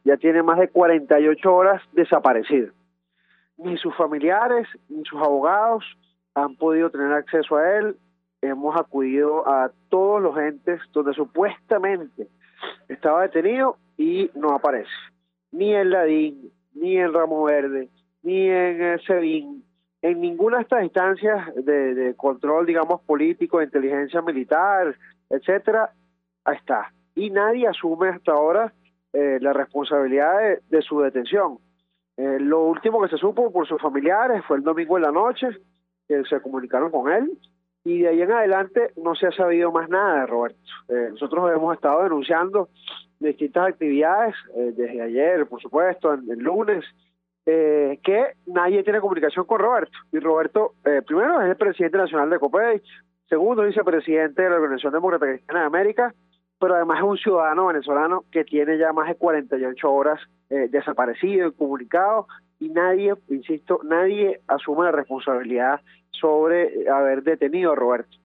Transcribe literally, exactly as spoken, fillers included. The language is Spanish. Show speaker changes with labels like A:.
A: ya tiene más de cuarenta y ocho horas desaparecido. Ni sus familiares ni sus abogados han podido tener acceso a él. Hemos acudido a todos los entes donde supuestamente estaba detenido y no aparece. Ni en la D I N, ni en Ramo Verde, ni en el SEBIN, en ninguna de estas instancias de, de control, digamos, político, de inteligencia militar, etcétera, ahí está. Y nadie asume hasta ahora eh, la responsabilidad de, de su detención. Eh, lo último que se supo por sus familiares fue el domingo en la noche, que se comunicaron con él, y de ahí en adelante no se ha sabido más nada de Roberto. Eh, nosotros hemos estado denunciando distintas actividades, eh, desde ayer, por supuesto, en el lunes, eh, que nadie tiene comunicación con Roberto. Y Roberto, eh, primero, es el presidente nacional de COPEI, segundo, vicepresidente de la Organización Demócrata Cristiana de América, pero además es un ciudadano venezolano que tiene ya más de cuarenta y ocho horas eh, desaparecido, incomunicado, y nadie, insisto, nadie asume la responsabilidad sobre haber detenido a Roberto.